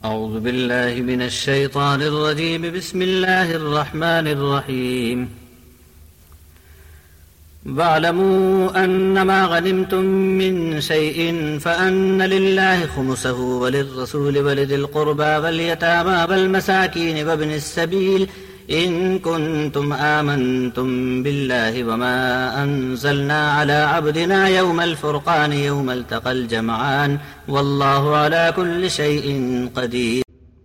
أعوذ بالله من الشيطان الرجيم. بسم الله الرحمن الرحيم. واعلموا أنما غنمتم من شيء فأن لله خمسه وللرسول ولذي القربى واليتامى والمساكين وابن السبيل إن كنتم آمنتم بالله وما أنزلنا على عبدنا يوم الفرقان يوم التقى الجمعان والله على كل شيء قدير.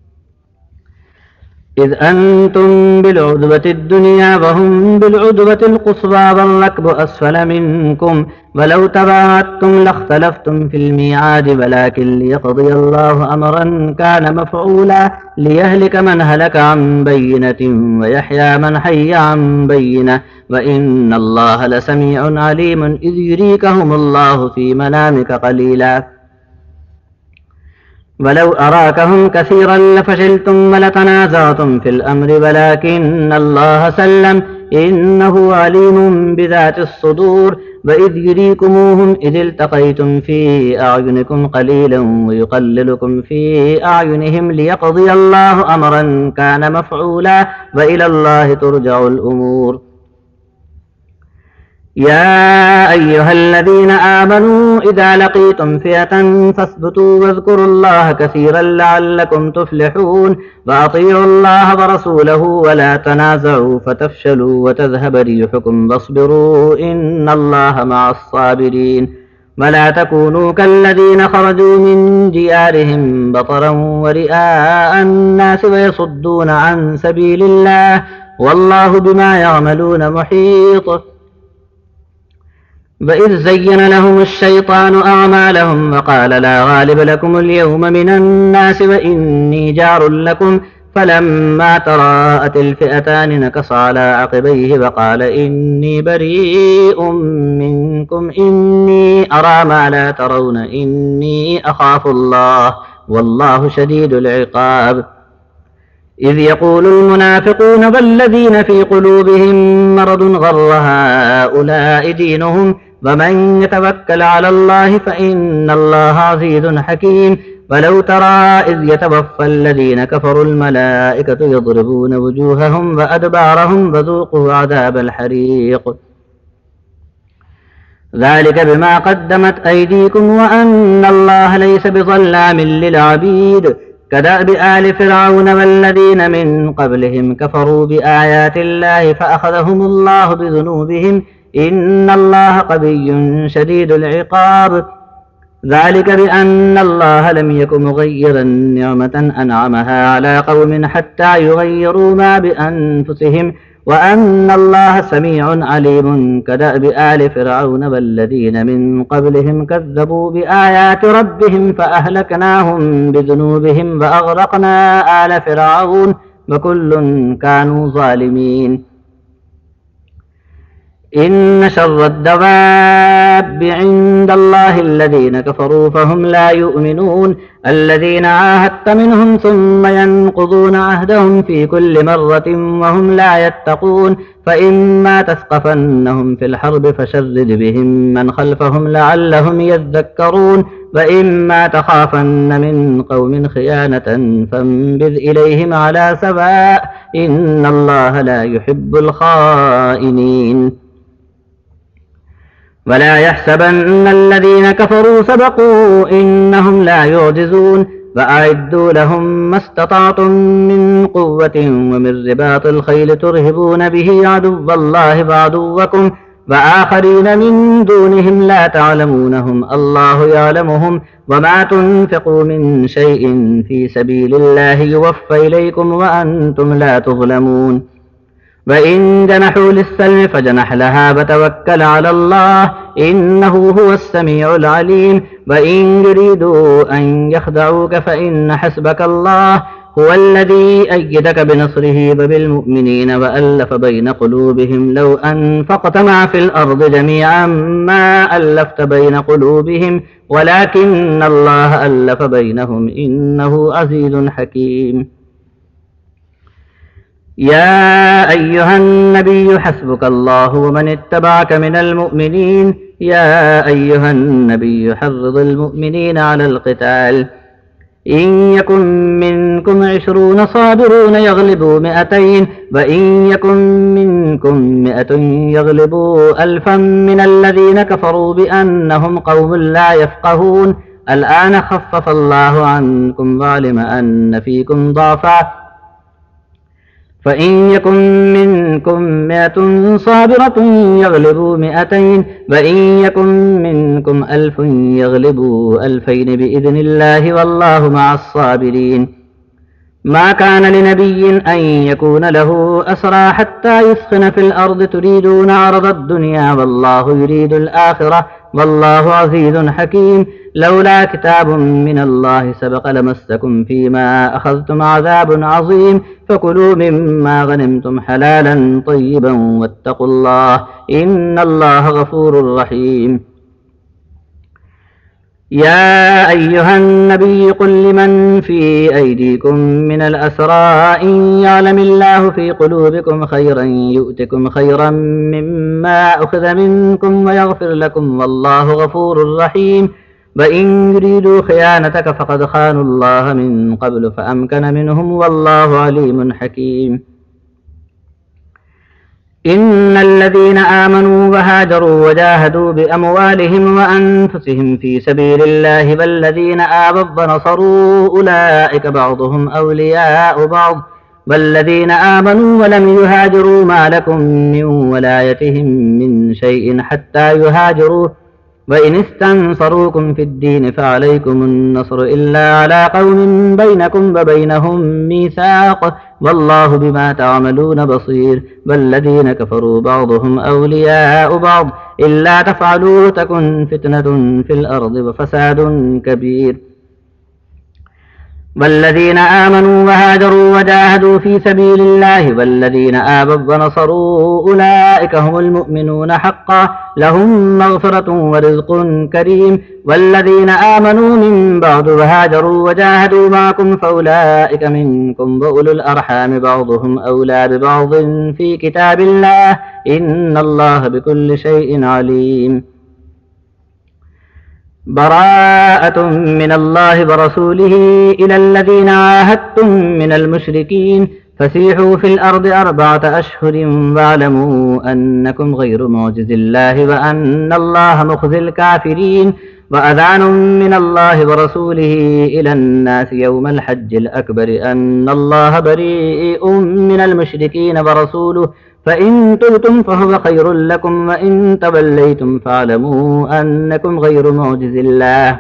إذ أنتم بالعدوة الدنيا وهم بالعدوة القصوى والركب أسفل منكم ولو تباعدتم لاختلفتم في الميعاد ولكن ليقضي الله أمرا كان مفعولا ليهلك من هلك عن بينة ويحيى من حي عن بينة وإن الله لسميع عليم. إذ يريكهم الله في منامك قليلا ولو أراكهم كثيرا لفشلتم ولتنازعتم في الأمر ولكن الله سلم إنه عليم بذات الصدور. وإذ يريكموهم إذ التقيتم في أعينكم قليلا ويقللكم في أعينهم ليقضي الله أمرا كان مفعولا وإلى الله ترجع الأمور. يا أيها الذين آمنوا إذا لقيتم فئة فاثبتوا واذكروا الله كثيرا لعلكم تفلحون وأطيعوا الله ورسوله ولا تنازعوا فتفشلوا وتذهب ريحكم واصبروا إن الله مع الصابرين. ولا تكونوا كالذين خرجوا من ديارهم بطرا ورئاء الناس ويصدون عن سبيل الله والله بما يعملون محيط. وإذ زين لهم الشيطان أعمالهم وقال لا غالب لكم اليوم من الناس وإني جار لكم فلما تراءت الفئتان نكص على عقبيه وقال إني بريء منكم إني أرى ما لا ترون إني أخاف الله والله شديد العقاب. إذ يقول المنافقون والذين في قلوبهم مرض غر هؤلاء دينهم ومن يتوكل على الله فإن الله عزيز حكيم. ولو ترى إذ يتوفى الذين كفروا الملائكة يضربون وجوههم وأدبارهم وذوقوا عذاب الحريق ذلك بما قدمت أيديكم وأن الله ليس بظلام للعبيد. كدأب آل فرعون والذين من قبلهم كفروا بآيات الله فأخذهم الله بذنوبهم إن الله قوي شديد العقاب. ذلك بأن الله لم يك مغيرا نعمة أنعمها على قوم حتى يغيروا ما بأنفسهم وأن الله سميع عليم. كدأب آل فرعون والذين من قبلهم كذبوا بآيات ربهم فأهلكناهم بذنوبهم وأغرقنا آل فرعون وكل كانوا ظالمين. إن شر الدواب عند الله الذين كفروا فهم لا يؤمنون الذين عاهدت منهم ثم ينقضون عهدهم في كل مرة وهم لا يتقون. فإما تثقفنهم في الحرب فشرد بهم من خلفهم لعلهم يذكرون وإما تخافن من قوم خيانة فانبذ إليهم على سواء إن الله لا يحب الخائنين. ولا يحسبن الذين كفروا سبقوا إنهم لا يعجزون. وأعدوا لهم ما استطعتم من قوة ومن رباط الخيل ترهبون به عدو الله وعدوكم وآخرين من دونهم لا تعلمونهم الله يعلمهم. وما تنفقوا من شيء في سبيل الله يوفى إليكم وأنتم لا تظلمون. وإن جنحوا للسلم فجنح لها وتوكل على الله إنه هو السميع العليم. وإن يريدوا أن يخدعوك فإن حسبك الله هو الذي أيدك بنصره وبالمؤمنين وألف بين قلوبهم. لو أنفقت ما في الأرض جميعا ما ألفت بين قلوبهم ولكن الله ألف بينهم إنه عزيز حكيم. يا أيها النبي حسبك الله ومن اتبعك من المؤمنين. يا أيها النبي حرض المؤمنين على القتال إن يكن منكم 20 صابرون يغلبوا 200 وإن يكن منكم 100 يغلبوا 1000 من الذين كفروا بأنهم قوم لا يفقهون الآن خفف الله عنكم وعلم أن فيكم ضعفا فإن يكن منكم 100 صابرة يغلبوا 200 وإن يكن منكم 1000 يغلبوا 2000 بإذن الله والله مع الصابرين ما كان لنبي أن يكون له أسرى حتى يثخن في الأرض تريدون عرض الدنيا والله يريد الآخرة والله عزيز حكيم لولا كتاب من الله سبق لمسكم فيما أخذتم عذاب عظيم فكلوا مما غنمتم حلالا طيبا واتقوا الله إن الله غفور رحيم يا أيها النبي قل لمن في أيديكم من الأسرى إن يعلم الله في قلوبكم خيرا يؤتكم خيرا مما أخذ منكم ويغفر لكم والله غفور رحيم وإن يريدوا خيانتك فقد خانوا الله من قبل فأمكن منهم والله عليم حكيم إن الذين آمنوا وهاجروا وجاهدوا بأموالهم وأنفسهم في سبيل الله والذين آووا ونصروا أولئك بعضهم أولياء بعض والذين آمنوا ولم يهاجروا ما لكم من ولايتهم من شيء حتى يهاجروا وإن استنصروكم في الدين فعليكم النصر إلا على قوم بينكم وبينهم ميثاق والله بما تعملون بصير والذين كفروا بعضهم أولياء بعض إلا تفعلوا تكن فتنة في الأرض وفساد كبير والذين آمنوا وهاجروا وجاهدوا في سبيل الله والذين آووا ونصروا أولئك هم المؤمنون حقا لهم مغفرة ورزق كريم والذين آمنوا من بعد وهاجروا وجاهدوا معكم فأولئك منكم وأولو الأرحام بعضهم أولى ببعض في كتاب الله إن الله بكل شيء عليم براءة من الله ورسوله إلى الذين عاهدتم من المشركين فسيحوا في الأرض 4 أشهر واعلموا أنكم غير معجز الله وأن الله مخزي الكافرين وأذان من الله ورسوله إلى الناس يوم الحج الأكبر أن الله بريء من المشركين ورسوله فإن تبتم فهو خير لكم وإن توليتم فاعلموا أنكم غير معجز الله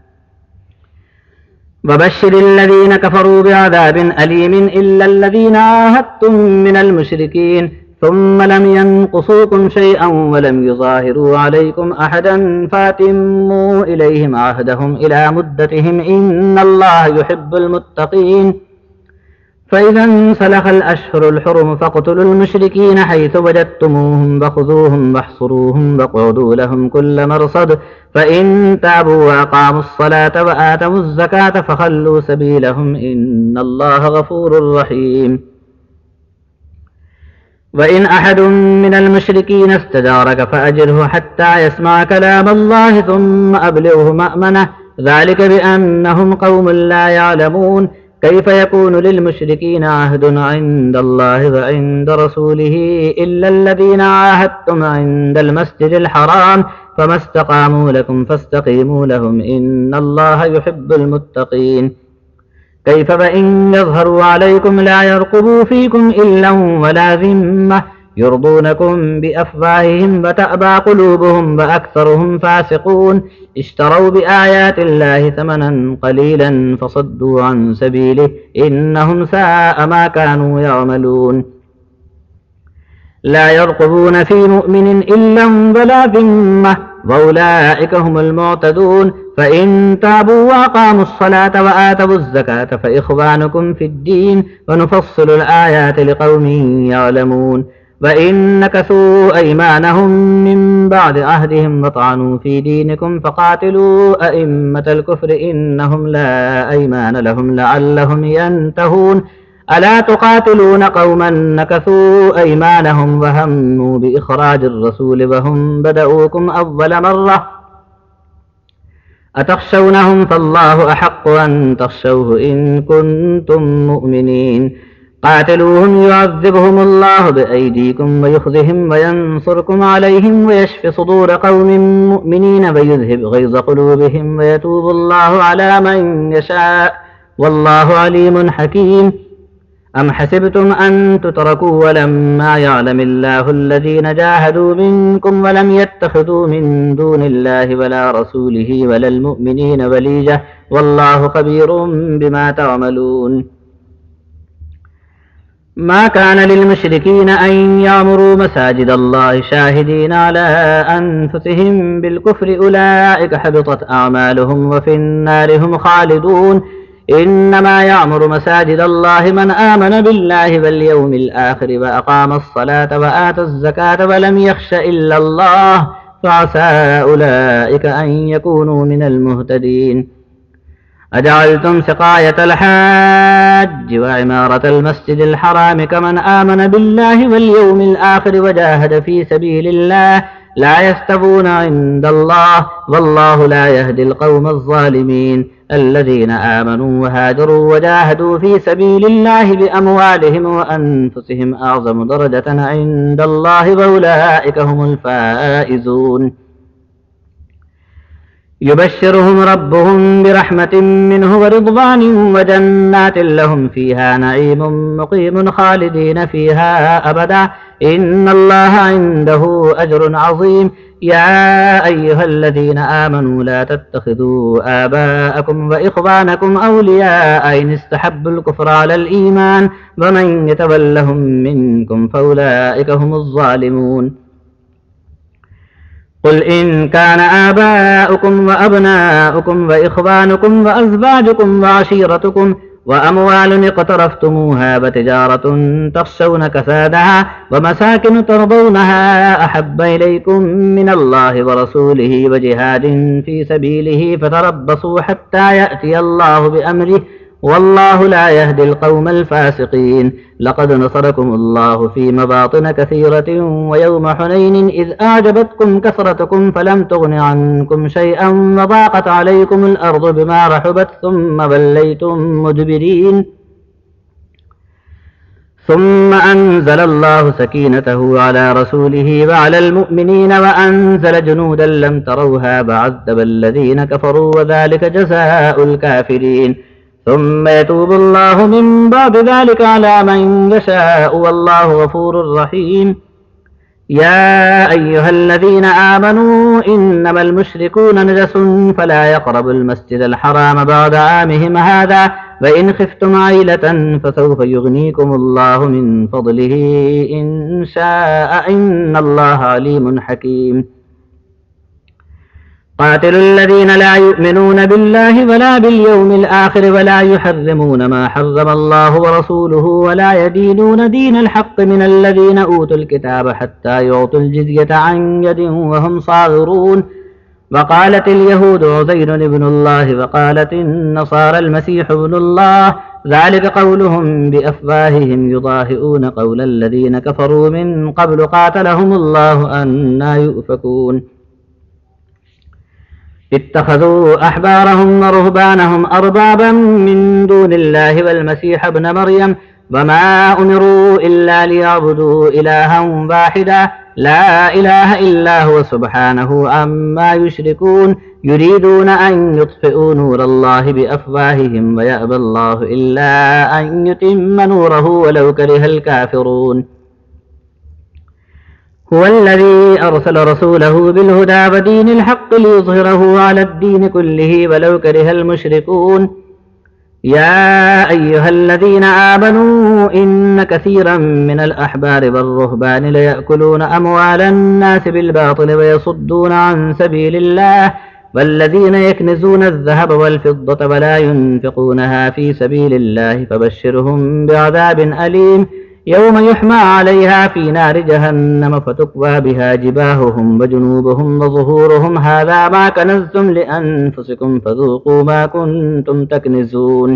وبشر الذين كفروا بعذاب أليم إلا الذين عاهدتم من المشركين ثم لم ينقصوكم شيئا ولم يظاهروا عليكم أحدا فاتموا إليهم عهدهم إلى مدتهم إن الله يحب المتقين فإذا انسلخ الأشهر الحرم فاقتلوا المشركين حيث وجدتموهم فخذوهم واحصروهم واقعدوا لهم كل مرصد فإن تابوا وأقاموا الصلاة وآتوا الزكاة فخلوا سبيلهم إن الله غفور رحيم وإن أحد من المشركين استجارك فأجره حتى يسمع كلام الله ثم أبلغه مأمنه ذلك بأنهم قوم لا يعلمون كيف يكون للمشركين عهد عند الله وعند رسوله إلا الذين عاهدتم عند المسجد الحرام فما استقاموا لكم فاستقيموا لهم إن الله يحب المتقين كيف وإن يظهروا عليكم لا يرقبوا فيكم إلا ولا ذمة يرضونكم بأفواههم وتأبى قلوبهم وأكثرهم فاسقون اشتروا بآيات الله ثمنا قليلا فصدوا عن سبيله إنهم ساء ما كانوا يعملون لا يرقبون في مؤمن إلا ولا ذمة وأولئك هم المعتدون فإن تابوا وأقاموا الصلاة وآتوا الزكاة فإخوانكم في الدين ونفصل الآيات لقوم يعلمون وإن نكثوا أيمانهم من بعد عهدهم وطعنوا في دينكم فقاتلوا أئمة الكفر إنهم لا أيمان لهم لعلهم ينتهون ألا تقاتلون قوما نكثوا أيمانهم وهموا بإخراج الرسول وهم بدؤوكم أول مرة أتخشونهم فالله أحق أن تخشوه إن كنتم مؤمنين قاتلوهم يعذبهم الله بأيديكم ويخزهم وينصركم عليهم ويشف صدور قوم مؤمنين ويذهب غيظ قلوبهم ويتوب الله على من يشاء والله عليم حكيم أم حسبتم أن تتركوا ولما يعلم الله الذين جاهدوا منكم ولم يتخذوا من دون الله ولا رسوله ولا المؤمنين وليجة والله خبير بما تعملون ما كان للمشركين أن يعمروا مساجد الله شاهدين على أنفسهم بالكفر أولئك حبطت أعمالهم وفي النار هم خالدون إنما يعمر مساجد الله من آمن بالله واليوم الآخر وأقام الصلاة وآتى الزكاة ولم يخش إلا الله فعسى أولئك أن يكونوا من المهتدين أجعلتم سقاية الحاج وعمارة المسجد الحرام كمن آمن بالله واليوم الآخر وجاهد في سبيل الله لا يستوون عند الله والله لا يهدي القوم الظالمين الذين آمنوا وهاجروا وجاهدوا في سبيل الله بأموالهم وأنفسهم أعظم درجة عند الله وأولئك هم الفائزون يبشرهم ربهم برحمة منه ورضوان وجنات لهم فيها نعيم مقيم خالدين فيها أبدا إن الله عنده أجر عظيم يا أيها الذين آمنوا لا تتخذوا آباءكم وإخوانكم أولياء إن استحبوا الكفر على الإيمان ومن يتولهم منكم فأولئك هم الظالمون قل إن كان آباؤكم وأبناؤكم وإخوانكم وأزواجكم وعشيرتكم وأموال اقترفتموها وتجارة تخشون كسادها ومساكن ترضونها أحب إليكم من الله ورسوله وجهاد في سبيله فتربصوا حتى يأتي الله بأمره والله لا يهدي القوم الفاسقين لقد نصركم الله في مواطن كثيرة ويوم حنين إذ أعجبتكم كثرتكم فلم تغن عنكم شيئا وضاقت عليكم الأرض بما رحبت ثم وليتم مدبرين ثم أنزل الله سكينته على رسوله وعلى المؤمنين وأنزل جنودا لم تروها وعذب الذين كفروا وذلك جزاء الكافرين ثم يتوب الله من بعد ذلك على من يشاء والله غفور رحيم يا أيها الذين آمنوا إنما المشركون نجس فلا يقربوا المسجد الحرام بعد عامهم هذا وإن خفتم عيلة فسوف يغنيكم الله من فضله إن شاء إن الله عليم حكيم قاتلوا الذين لا يؤمنون بالله ولا باليوم الآخر ولا يحرمون ما حرم الله ورسوله ولا يدينون دين الحق من الذين أوتوا الكتاب حتى يعطوا الجزية عن يد وهم صاغرون وقالت اليهود عزير ابن الله وقالت النصارى المسيح ابن الله ذلك قولهم بأفواههم يضاهئون قول الذين كفروا من قبل قاتلهم الله أنى يؤفكون اتخذوا أحبارهم ورهبانهم أربابا من دون الله والمسيح ابن مريم وما أمروا إلا ليعبدوا إلها واحدا لا إله إلا هو سبحانه عما يشركون يريدون أن يطفئوا نور الله بأفواههم ويأبى الله إلا أن يتم نوره ولو كره الكافرون هو الذي أرسل رسوله بالهدى ودين الحق ليظهره على الدين كله ولو كره المشركون يا أيها الذين آمنوا إن كثيرا من الأحبار والرهبان ليأكلون أموال الناس بالباطل ويصدون عن سبيل الله والذين يكنزون الذهب والفضة ولا ينفقونها في سبيل الله فبشرهم بعذاب أليم يوم يحمى عليها في نار جهنم فتكوى بها جباههم وجنوبهم وظهورهم هذا ما كنزتم لأنفسكم فذوقوا ما كنتم تكنزون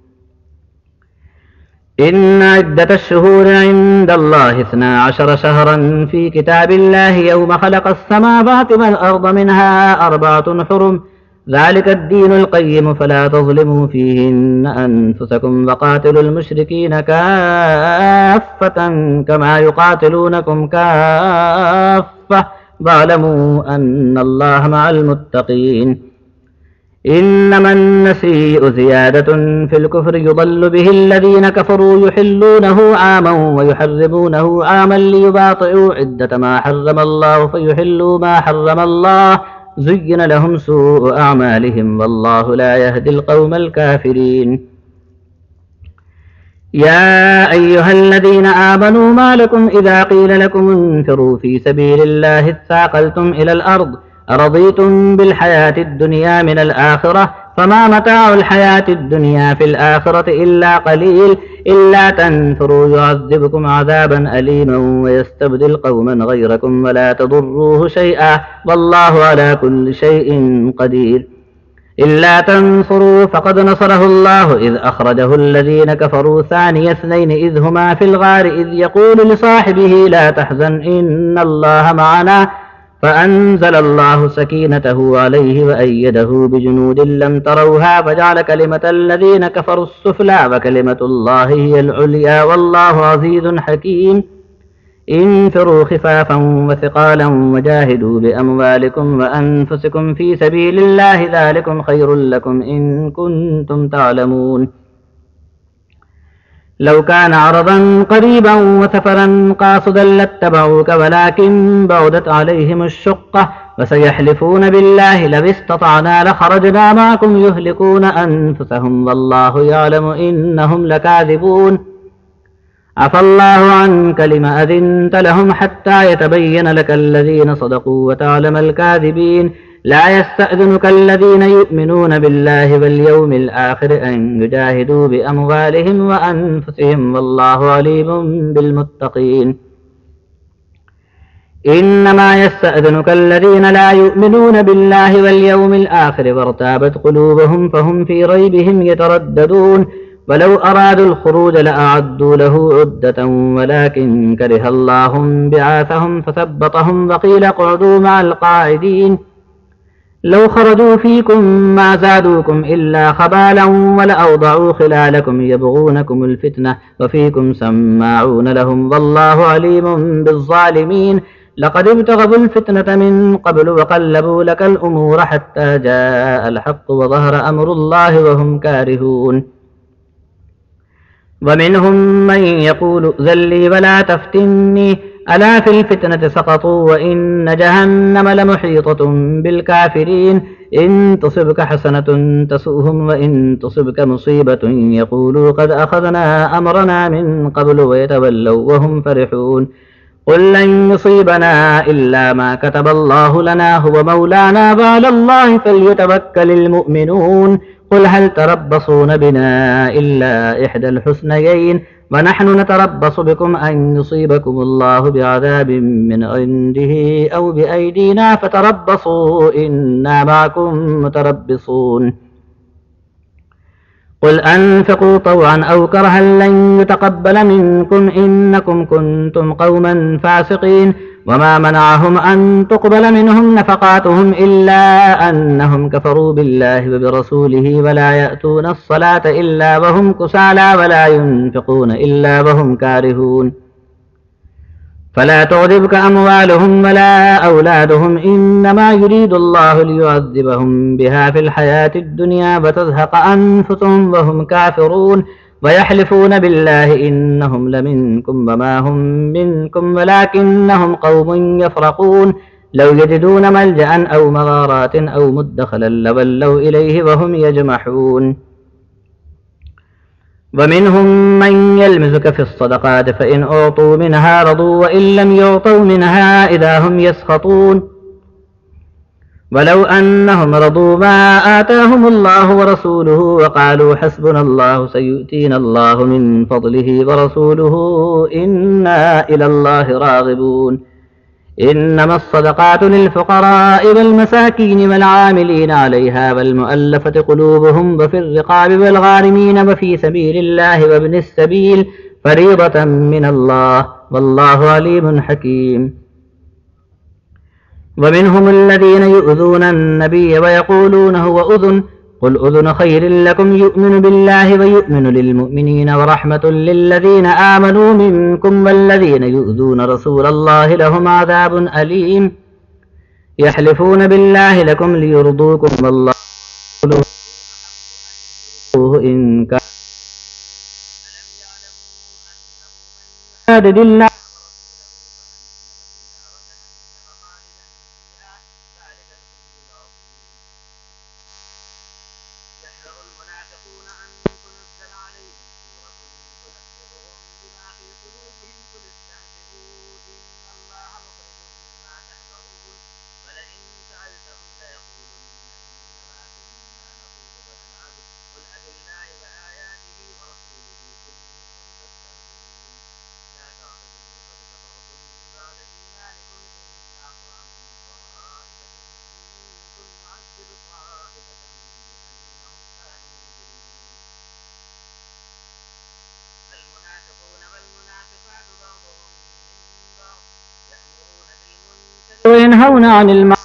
إن عدة الشهور عند الله 12 شهرا في كتاب الله يوم خلق السماوات والأرض منها 4 حرم ذلك الدين القيم فلا تظلموا فيهن أنفسكم وقاتلوا المشركين كافة كما يقاتلونكم كافة واعلموا أن الله مع المتقين إنما النسيء زيادة في الكفر يضل به الذين كفروا يحلونه عاما ويحرمونه عاما ليباطئوا عدة ما حرم الله فيحلوا ما حرم الله زين لهم سوء أعمالهم والله لا يهدي القوم الكافرين يا أيها الذين آمنوا ما لكم إذا قيل لكم انفروا في سبيل الله اثاقلتم إلى الأرض أرضيتم بالحياة الدنيا من الآخرة فما متاع الحياة الدنيا في الآخرة إلا قليل إلا تنفروا يعذبكم عذابا أليما ويستبدل قوما غيركم ولا تضروه شيئا والله على كل شيء قدير إلا تنصروا فقد نصره الله إذ أخرجه الذين كفروا ثاني اثنين إذ هما في الغار إذ يقول لصاحبه لا تحزن إن الله معنا فأنزل الله سكينته عليه وأيده بجنود لم تروها فجعل كلمة الذين كفروا السفلى وكلمة الله هي العليا والله عزيز حكيم انفروا خفافا وثقالا وجاهدوا بأموالكم وأنفسكم في سبيل الله ذلكم خير لكم إن كنتم تعلمون لو كان عرضا قريبا وسفرا قاصدا لاتبعوك ولكن بعدت عليهم الشقة وسيحلفون بالله لو استطعنا لخرجنا معكم يهلكون أنفسهم والله يعلم إنهم لكاذبون عفى الله عنك لم أذنت لهم حتى يتبين لك الذين صدقوا وتعلم الكاذبين لا يستأذنك الذين يؤمنون بالله واليوم الآخر أن يجاهدوا بأموالهم وأنفسهم والله عليم بالمتقين إنما يستأذنك الذين لا يؤمنون بالله واليوم الآخر وارتابت قلوبهم فهم في ريبهم يترددون ولو أرادوا الخروج لأعدوا له عدة ولكن كره الله بعاثهم فثبطهم وقيل اقعدوا مع القاعدين لو خرجوا فيكم ما زادوكم إلا خبالا ولأوضعوا خلالكم يبغونكم الفتنة وفيكم سماعون لهم والله عليم بالظالمين لقد ابتغوا الفتنة من قبل وقلبوا لك الأمور حتى جاء الحق وظهر أمر الله وهم كارهون ومنهم من يقول ذلي ولا تفتني ألا في الفتنة سقطوا وإن جهنم لمحيطة بالكافرين إن تصبك حسنة تسؤهم وإن تصبك مصيبة يقولوا قد أخذنا أمرنا من قبل ويتولوا وهم فرحون قل لن يصيبنا إلا ما كتب الله لنا هو مولانا وعلى الله فليتوكل المؤمنون قل هل تربصون بنا إلا إحدى الحسنيين ونحن نتربص بكم أن يصيبكم الله بعذاب من عنده أو بأيدينا فتربصوا إنا معكم متربصون قل أنفقوا طوعا أو كرها لن يتقبل منكم إنكم كنتم قوما فاسقين وما منعهم أن تقبل منهم نفقاتهم إلا أنهم كفروا بالله وبرسوله ولا يأتون الصلاة إلا وهم كسالى ولا ينفقون إلا وهم كارهون فلا تعجبك أموالهم ولا أولادهم إنما يريد الله ليعذبهم بها في الحياة الدنيا وتزهق أنفسهم وهم كافرون ويحلفون بالله إنهم لمنكم وما هم منكم ولكنهم قوم يفرقون لو يجدون ملجأ أو مغارات أو مدخلا لولوا إليه وهم يجمحون ومنهم من يلمزك في الصدقات فإن أعطوا منها رضوا وإن لم يعطوا منها إذا هم يسخطون ولو أنهم رضوا ما آتاهم الله ورسوله وقالوا حسبنا الله سيؤتينا الله من فضله ورسوله إنا إلى الله راغبون إنما الصدقات للفقراء والمساكين والعاملين عليها والمؤلفة قلوبهم وفي الرقاب والغارمين وفي سبيل الله وابن السبيل فريضة من الله والله عليم حكيم ومنهم الذين يؤذون النبي ويقولون هو أذن قل أذن خير لكم يؤمن بالله ويؤمن للمؤمنين ورحمة للذين آمنوا منكم والذين يؤذون رسول الله لهم عذاب أليم يحلفون بالله لكم ليرضوكم والله إن كان ألم يعلموا أنه من يحادد وينهون عن المعروف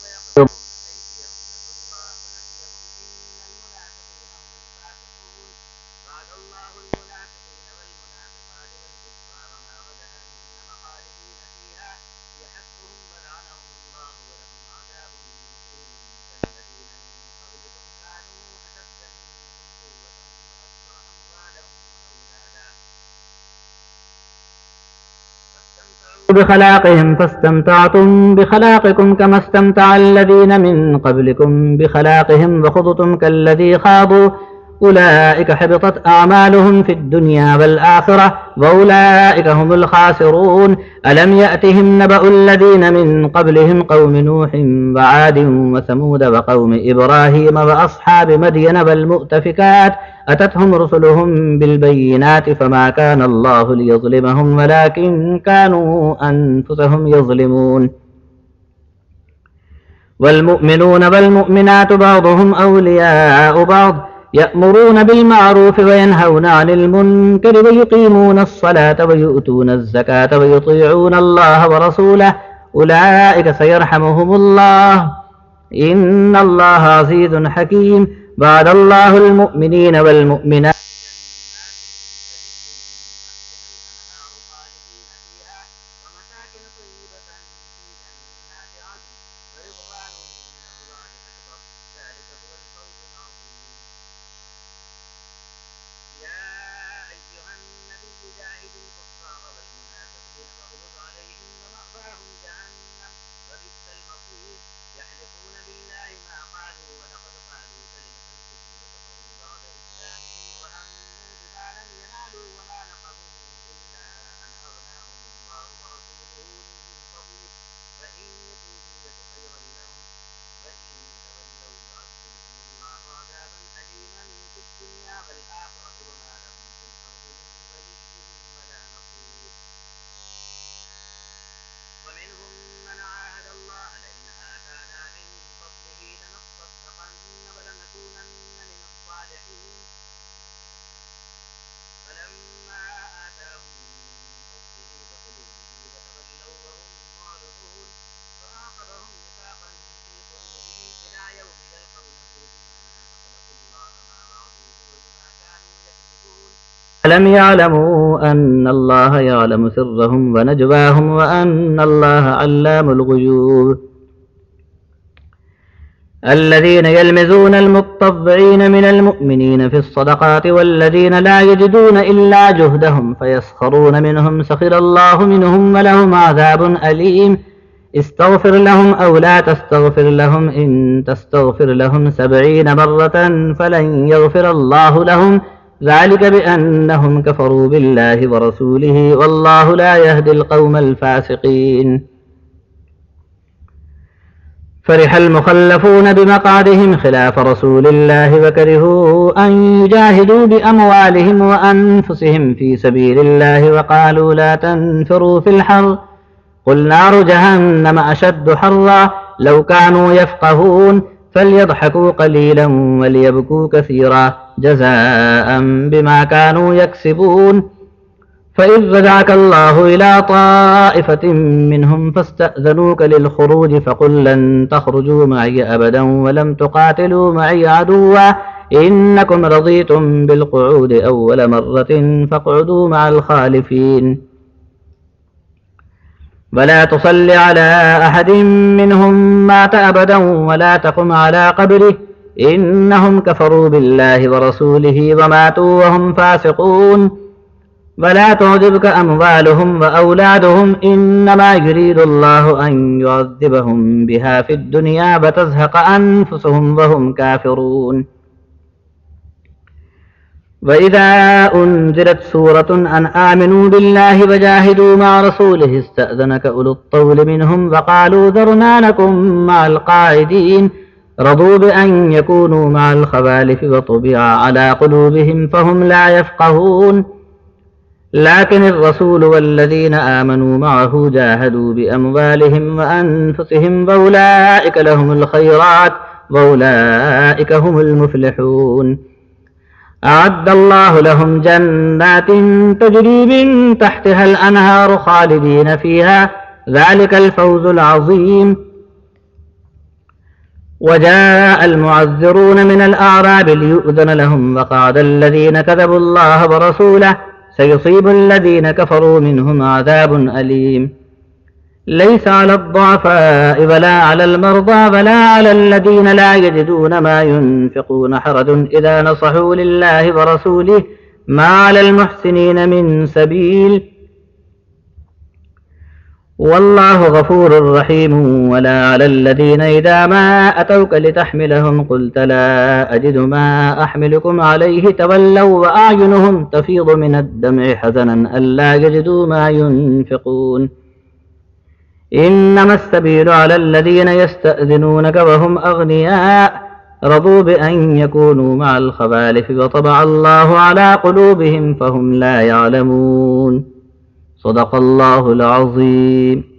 بخلاقهم فاستمتعتم بخلاقكم كما استمتع الذين من قبلكم بخلاقهم وخضتم كالذي خاضوا أولئك حبطت أعمالهم في الدنيا والآخرة وأولئك هم الخاسرون ألم يأتهم نبأ الذين من قبلهم قوم نوح وعاد وثمود وقوم إبراهيم وأصحاب مدين والمؤتفكات أتتهم رسلهم بالبينات فما كان الله ليظلمهم ولكن كانوا أنفسهم يظلمون والمؤمنون والمؤمنات بعضهم أولياء بعض يأمرون بالمعروف وينهون عن المنكر ويقيمون الصلاة ويؤتون الزكاة ويطيعون الله ورسوله أولئك سيرحمهم الله إن الله عزيز حكيم وعد الله المؤمنين والمؤمنات ألم يعلموا أن الله يعلم سرهم ونجواهم وأن الله علام الغيوب الذين يلمزون المطوعين من المؤمنين في الصدقات والذين لا يجدون إلا جهدهم فيسخرون منهم سخر الله منهم ولهم عذاب أليم استغفر لهم أو لا تستغفر لهم إن تستغفر لهم 70 مرة فلن يغفر الله لهم ذلك بأنهم كفروا بالله ورسوله والله لا يهدي القوم الفاسقين فرح المخلفون بمقعدهم خلاف رسول الله وكرهوا أن يجاهدوا بأموالهم وأنفسهم في سبيل الله وقالوا لا تنفروا في الحر قل نار جهنم أشد حرا لو كانوا يفقهون فليضحكوا قليلا وليبكوا كثيرا جزاء بما كانوا يكسبون فإذ رجعك الله إلى طائفة منهم فاستأذنوك للخروج فقل لن تخرجوا معي أبدا ولم تقاتلوا معي عدوا إنكم رضيتم بالقعود أول مرة فاقعدوا مع الخالفين ولا تصل على أحد منهم مات أبدا ولا تقم على قبره إنهم كفروا بالله ورسوله وماتوا وهم فاسقون ولا تعجبك أموالهم وأولادهم إنما يريد الله أن يعذبهم بها في الدنيا وتزهق أنفسهم وهم كافرون وإذا أنزلت سورة أن آمنوا بالله وجاهدوا مع رسوله استأذنك أولو الطول منهم وقالوا ذرنا نكن مع القاعدين رضوا بأن يكونوا مع الخوالف وطبع على قلوبهم فهم لا يفقهون لكن الرسول والذين آمنوا معه جاهدوا بأموالهم وأنفسهم وأولئك لهم الخيرات وأولئك هم المفلحون أعد الله لهم جنات تجري من تحتها الأنهار خالدين فيها ذلك الفوز العظيم وجاء المعذرون من الأعراب ليؤذن لهم وقعد الذين كذبوا الله ورسوله سيصيب الذين كفروا منهم عذاب أليم ليس على الضعفاء ولا على المرضى ولا على الذين لا يجدون ما ينفقون حرج إذا نصحوا لله ورسوله ما على المحسنين من سبيل والله غفور رحيم ولا على الذين إذا ما أتوك لتحملهم قلت لا أجد ما أحملكم عليه تولوا وأعينهم تفيض من الدمع حزنا ألا يجدوا ما ينفقون إنما السبيل على الذين يستأذنونك وهم أغنياء رضوا بأن يكونوا مع الخوالف وطبع الله على قلوبهم فهم لا يعلمون صدق الله العظيم.